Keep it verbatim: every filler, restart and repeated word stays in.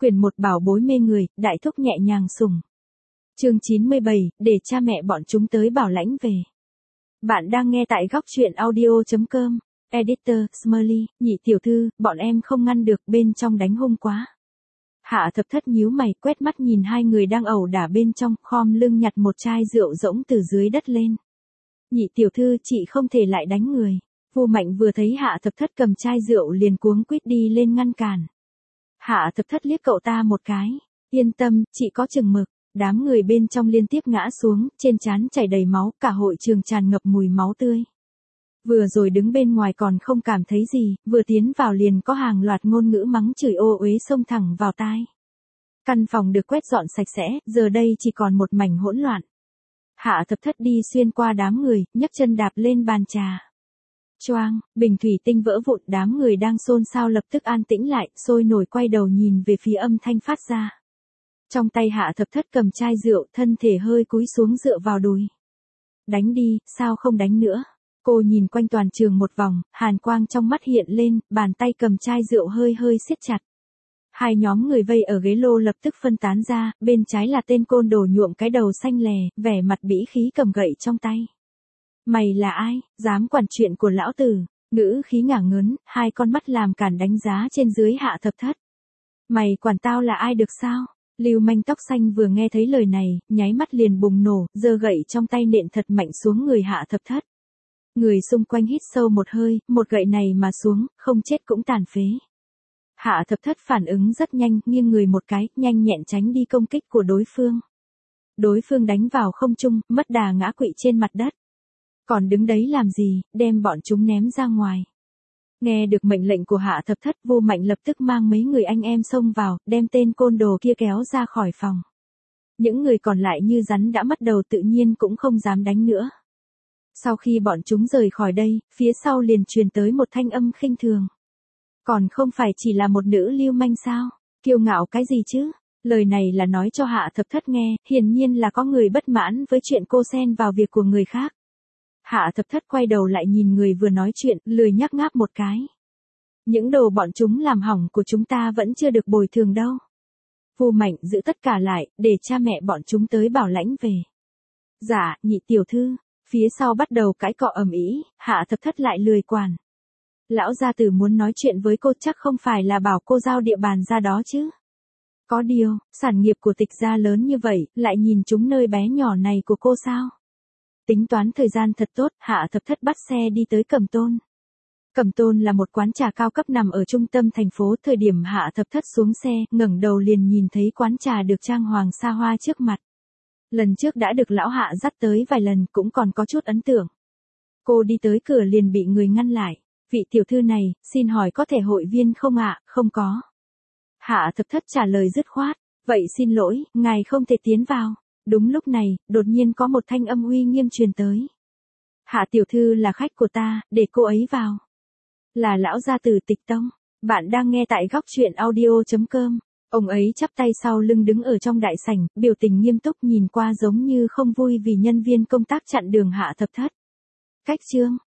Quyển một bảo bối mê người, đại thúc nhẹ nhàng sủng. Chương chín mươi bảy, để cha mẹ bọn chúng tới bảo lãnh về. Bạn đang nghe tại góc truyện audio chấm com. Editor, Smiley, nhị tiểu thư, bọn em không ngăn được, bên trong đánh hung quá. Hạ Thập Thất nhíu mày, quét mắt nhìn hai người đang ẩu đả bên trong, khom lưng nhặt một chai rượu rỗng từ dưới đất lên. Nhị tiểu thư, chị không thể lại đánh người. Vô Mạnh vừa thấy Hạ Thập Thất cầm chai rượu liền cuống quýt đi lên ngăn cản. Hạ Thập Thất liếc cậu ta một cái. Yên tâm, chị có chừng mực. Đám người bên trong liên tiếp ngã xuống, trên trán chảy đầy máu, cả hội trường tràn ngập mùi máu tươi. Vừa rồi đứng bên ngoài còn không cảm thấy gì, vừa tiến vào liền có hàng loạt ngôn ngữ mắng chửi ô uế xông thẳng vào tai. Căn phòng được quét dọn sạch sẽ, giờ đây chỉ còn một mảnh hỗn loạn. Hạ Thập Thất đi xuyên qua đám người, nhấc chân đạp lên bàn trà. Choang, bình thủy tinh vỡ vụn, đám người đang xôn xao lập tức an tĩnh lại, sôi nổi quay đầu nhìn về phía âm thanh phát ra. Trong tay Hạ Thập Thất cầm chai rượu, thân thể hơi cúi xuống dựa vào đùi. Đánh đi, sao không đánh nữa? Cô nhìn quanh toàn trường một vòng, hàn quang trong mắt hiện lên, bàn tay cầm chai rượu hơi hơi siết chặt. Hai nhóm người vây ở ghế lô lập tức phân tán ra, bên trái là tên côn đồ nhuộm cái đầu xanh lè, vẻ mặt bĩ khí cầm gậy trong tay. Mày là ai, dám quản chuyện của lão tử? Ngữ khí ngả ngớn, hai con mắt làm cản đánh giá trên dưới Hạ Thập Thất. Mày quản tao là ai được sao? Lưu manh tóc xanh vừa nghe thấy lời này, nháy mắt liền bùng nổ, giơ gậy trong tay nện thật mạnh xuống người Hạ Thập Thất. Người xung quanh hít sâu một hơi, một gậy này mà xuống, không chết cũng tàn phế. Hạ Thập Thất phản ứng rất nhanh, nghiêng người một cái, nhanh nhẹn tránh đi công kích của đối phương. Đối phương đánh vào không trung, mất đà ngã quỵ trên mặt đất. Còn đứng đấy làm gì, đem bọn chúng ném ra ngoài. Nghe được mệnh lệnh của Hạ Thập Thất, Vô Mạnh lập tức mang mấy người anh em xông vào, đem tên côn đồ kia kéo ra khỏi phòng. Những người còn lại như rắn đã mất đầu tự nhiên cũng không dám đánh nữa. Sau khi bọn chúng rời khỏi đây, phía sau liền truyền tới một thanh âm khinh thường. Còn không phải chỉ là một nữ lưu manh sao? Kiêu ngạo cái gì chứ? Lời này là nói cho Hạ Thập Thất nghe, hiển nhiên là có người bất mãn với chuyện cô xen vào việc của người khác. Hạ Thập Thất quay đầu lại nhìn người vừa nói chuyện, lười nhắc ngáp một cái. Những đồ bọn chúng làm hỏng của chúng ta vẫn chưa được bồi thường đâu. Vô Mạnh giữ tất cả lại, để cha mẹ bọn chúng tới bảo lãnh về. Dạ, nhị tiểu thư. Phía sau bắt đầu cãi cọ ầm ĩ, Hạ Thập Thất lại lười quản. Lão gia tử muốn nói chuyện với cô, chắc không phải là bảo cô giao địa bàn ra đó chứ. Có điều, sản nghiệp của Tịch gia lớn như vậy, lại nhìn chúng nơi bé nhỏ này của cô sao? Tính toán thời gian thật tốt, Hạ Thập Thất bắt xe đi tới Cẩm Tôn. Cẩm Tôn là một quán trà cao cấp nằm ở trung tâm thành phố, thời điểm Hạ Thập Thất xuống xe, ngẩng đầu liền nhìn thấy quán trà được trang hoàng xa hoa trước mặt. Lần trước đã được lão Hạ dắt tới vài lần, cũng còn có chút ấn tượng. Cô đi tới cửa liền bị người ngăn lại. Vị tiểu thư này, xin hỏi có thể hội viên không ạ? Không có. Hạ Thập Thất trả lời dứt khoát. Vậy xin lỗi, ngài không thể tiến vào. Đúng lúc này, đột nhiên có một thanh âm uy nghiêm truyền tới. Hạ tiểu thư là khách của ta, để cô ấy vào. Là lão gia tử Tịch Tông. Bạn đang nghe tại góc truyện audio chấm com. Ông ấy chắp tay sau lưng đứng ở trong đại sảnh, biểu tình nghiêm túc nhìn qua giống như không vui vì nhân viên công tác chặn đường Hạ Thập Thất. Cách chương,